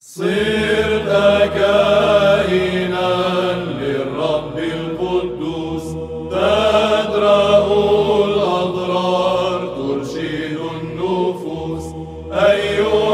صرت كائنا للرب القدوس، تدرأ الأضرار ترشد النفوس. أيها